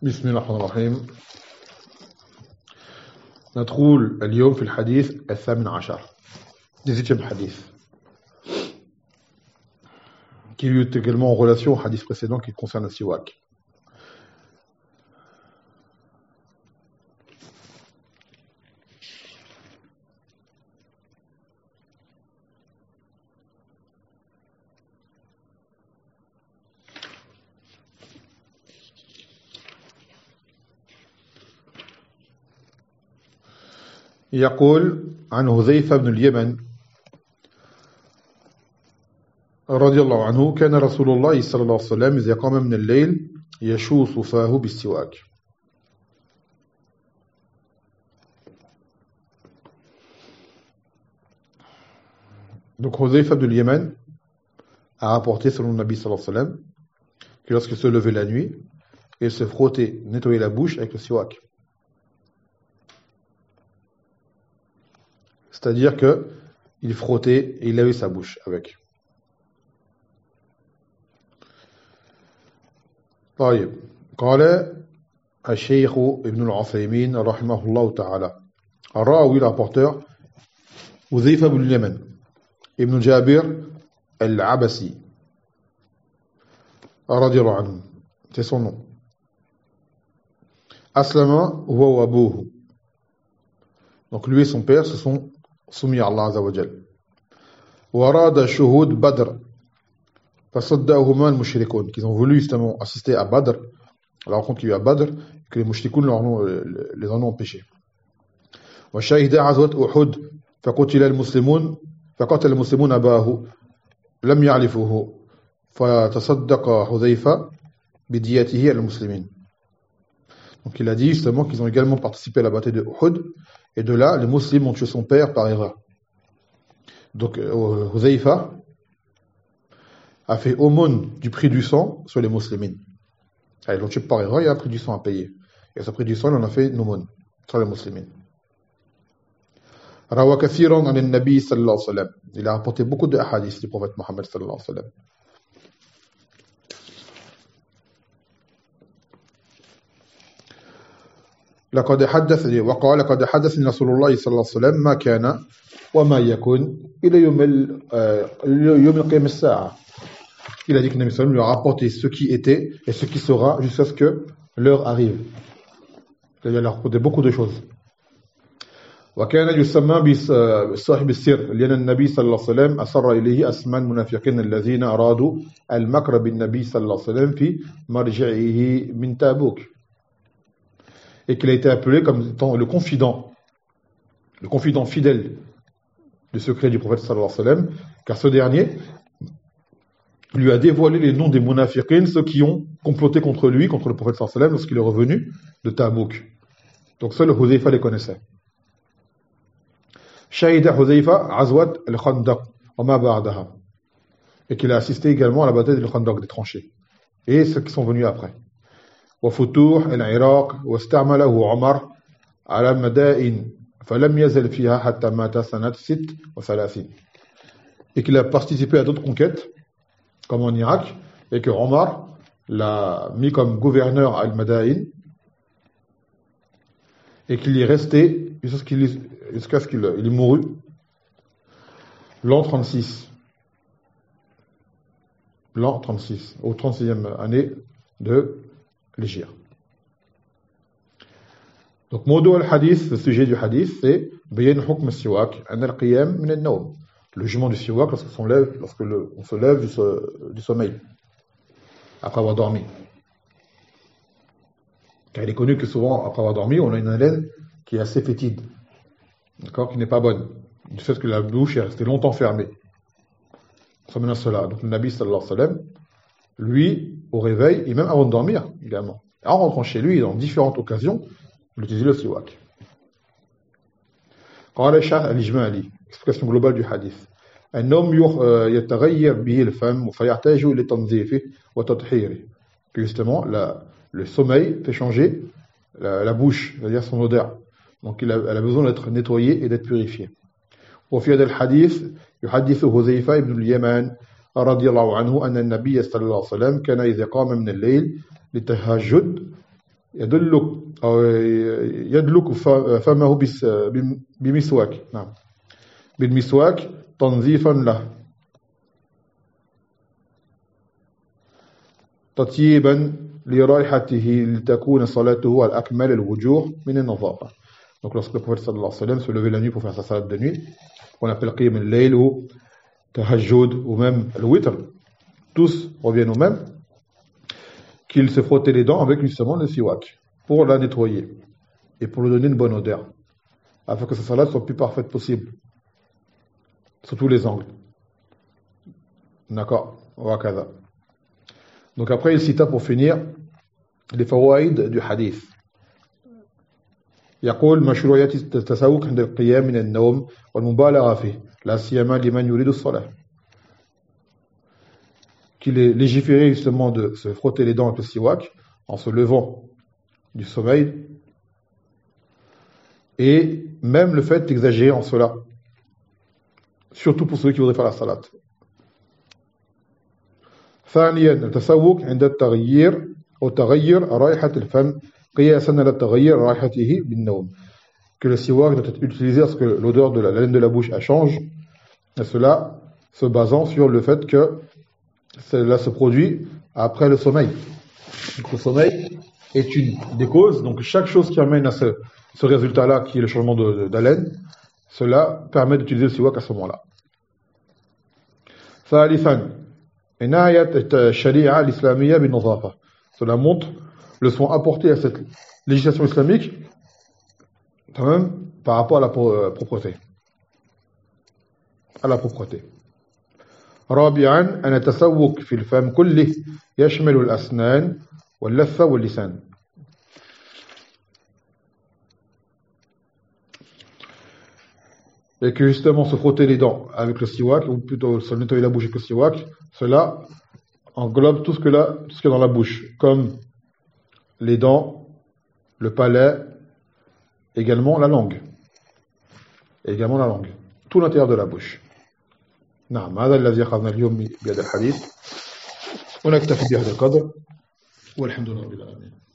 بسم الله الرحمن الرحيم. ندخل اليوم في الحديث الثامن عشر 18e hadith qui est également en relation au hadith précédent qui concerne le siwak. يقول عن حذيفة بن اليمن رضي الله عنه كان رسول الله صلى الله عليه وسلم إذا قام من الليل يشوص فاه بالسواك. Donc Hudhayfa ibn al-Yaman a rapporté selon le Nabi sallallahu alayhi wa sallam que lorsqu'il se levait la nuit, il se frottait, nettoyait la bouche avec le siwak. C'est-à-dire qu'il frottait et il lavait sa bouche avec. طيب قال الشيخ ابن العثيمين رحمه الله تعالى الراوي الرapporteur حذيفة بن اليمن ابن جابر العبسي رضي الله عنه, c'est son nom. Aslama huwa wa abuhu. Donc lui et son père se sont soumis à Allah Azza wa Jal. Warada shuhud Badr. Fasaddahuma al-mushrikun. Qu'ils ont voulu justement assister à Badr, à la rencontre qu'il y a eu à Badr, que les mushrikun les en ont empêchés. Wa shahida azwat Uhud. Faqutila al-muslimun. Faqatala al-muslimun abahu. Lam ya'lifuhu. Fatasaddaqa Hudhayfa bidiyatihi al-muslimin. Donc il a dit justement qu'ils ont également participé à la bataille de Uhud. Et de là, les musulmans ont tué son père par erreur. Donc, Hudhayfa a fait aumône du prix du sang sur les musulmans. Ils l'ont tué par erreur, il y a un prix du sang à payer. Et ce prix du sang, il en a fait une aumône sur les musulmans. Rawa kathiran an al-Nabi sallallahu alayhi wa sallam. Il a rapporté beaucoup de hadiths du prophète Mohammed sallallahu alayhi wa sallam. لقد حدثني وقال لقد حدثني رسول الله صلى الله عليه وسلم ما كان وما يكون إلى يوم القيامة الساعة. Il a dit que Nabi sallam lui a rapporté ce qui était et ce qui sera jusqu'à ce que l'heure arrive. Il a rapporté beaucoup de choses. وكان يسمى بصاحب السر لأن النبي صلى الله عليه وسلم أسر إليه أسماء المنافقين الذين أرادوا المكر بالنبي صلى الله عليه وسلم في مرجعه من تابوك. Et qu'il a été appelé comme étant le confident fidèle du secret du prophète sallallahu alayhi wa sallam, car ce dernier lui a dévoilé les noms des munafiqin, ceux qui ont comploté contre lui, contre le prophète sallallahu alayhi wa sallam, lorsqu'il est revenu de Tabouk. Donc seul Hudhayfa les connaissait. Shahida Hudhayfa Azwat al-Khandaq wa ma ba'daha, et qu'il a assisté également à la bataille du Khandaq, des tranchées, et ceux qui sont venus après. وفتوح العراق واستعمله عمر على مدائن فلم يزل فيها حتى مات سنة 36. Et qu'il a participé à d'autres conquêtes comme en Irak et que Omar l'a mis comme gouverneur à Al-Madain et qu'il y est resté jusqu'à ce qu'il mourut l'an 36 au 36e année de l'Égypte. Donc, Mawdu al-Hadith, le sujet du hadith, c'est Bayan hukm al-siwak, an al-qiyam min al-nawm. Le jugement du siwak lorsqu'on se lève du sommeil, après avoir dormi. Car il est connu que souvent, après avoir dormi, on a une haleine qui est assez fétide, d'accord, qui n'est pas bonne, du fait que la bouche est restée longtemps fermée. Ça mène à cela. Donc, le Nabi sallallahu alayhi wa sallam, lui, au réveil, et même avant de dormir, également. En rentrant chez lui, dans différentes occasions, il utilisait le siwak. قال الشيخ الإجمالي, explication globale du hadith. النوم يتغير به الفم فيحتاج لتنظيفه وتطهيره. Que justement, le sommeil fait changer la bouche, c'est-à-dire son odeur. Donc elle a besoin d'être nettoyée et d'être purifiée. وفي هذا الحديث يحدث حذيفة بن اليمان رضي الله عنه أن النبي صلى الله عليه وسلم كان إذا قام من الليل للتهجد يدلك أو يدلك فمه بمسواك نعم بالمسواك تنظيفا له تطيبا لرائحته لتكون صلاته على أكمل الوجوه من النظافة. Donc lorsque le prophète sallallahu alayhi wa sallam se levait la nuit pour faire sa salat de nuit, qu'on appelle qiyam al-layl ou tahajjud ou même le witr, tous reviennent au même, qu'il se frottait les dents avec justement le siwak pour la nettoyer et pour lui donner une bonne odeur, afin que sa salat soit plus parfaite possible, sous tous les angles. D'accord. Wakada. Donc après il cita pour finir les fawaïd du hadith. يقول مشروعية التسوق عند القيام من النوم والمبالغة فيه لا سيما لمن يريد الصلاة. Qu'il est légiféré justement de se frotter les dents avec le siwak en se levant du sommeil, et même le fait d'exagérer en cela, surtout pour ceux qui voudraient faire la salat. ثانيا التسوق عند التغيير أو تغير رائحة الفم قياسا على تغير رائحته بالنوم. Que le siwak doit être utilisé lorsque l'odeur de la laine de la bouche change, et cela se basant sur le fait que cela se produit après le sommeil. Donc le sommeil est une des causes, donc chaque chose qui amène à ce résultat-là, qui est le changement d'haleine, cela permet d'utiliser le siwak à ce moment-là. ثالثا عناية الشريعة الإسلامية بالنظافة. Cela montre le soin apporté à cette législation islamique quand même par rapport à la propreté. À la propreté. رابعا أن التسوق في الفم كله يشمل الأسنان واللثة واللسان. Et que justement se frotter les dents avec le siwak, ou plutôt se nettoyer la bouche avec le siwak, cela englobe tout ce qu'il y a dans la bouche, comme les dents, le palais, également la langue. Tout l'intérieur de la bouche. نعم هذا الذي أخذنا اليوم بهذا الحديث ونكتفي بهذا القدر والحمد لله رب العالمين.